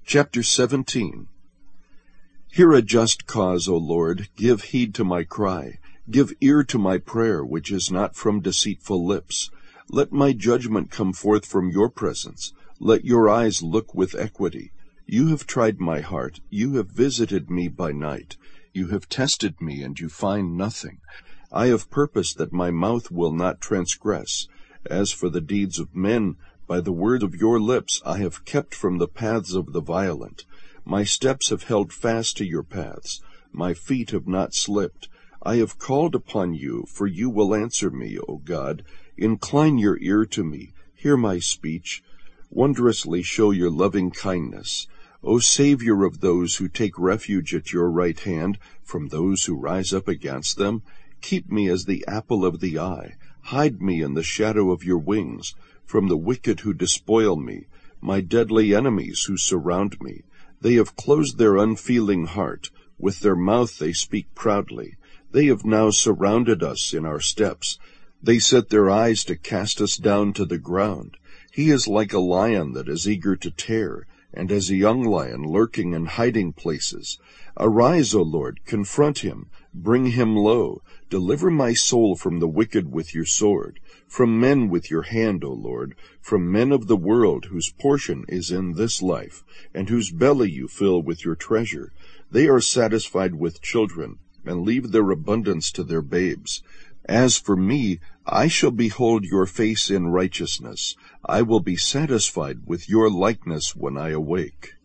Chapter 17. Hear a just cause, O Lord, give heed to my cry. Give ear to my prayer, which is not from deceitful lips. Let my judgment come forth from your presence. Let your eyes look with equity. You have tried my heart. You have visited me by night. You have tested me, and you find nothing. I have purposed that my mouth will not transgress. As for the deeds of men, by the word of your lips I have kept from the paths of the violent. My steps have held fast to your paths. My feet have not slipped. I have called upon you, for you will answer me, O God. Incline your ear to me. Hear my speech. Wondrously show your loving kindness. O Savior of those who take refuge at your right hand, from those who rise up against them, keep me as the apple of the eye. Hide me in the shadow of your wings, from the wicked who despoil me, my deadly enemies who surround me. They have closed their unfeeling heart. With their mouth they speak proudly. They have now surrounded us in our steps. They set their eyes to cast us down to the ground. He is like a lion that is eager to tear, and as a young lion lurking in hiding places. Arise, O Lord, confront him, bring him low. Deliver my soul from the wicked with your sword, from men with your hand, O Lord, from men of the world whose portion is in this life, and whose belly you fill with your treasure. They are satisfied with children, and leave their abundance to their babes. As for me, I shall behold your face in righteousness. I will be satisfied with your likeness when I awake.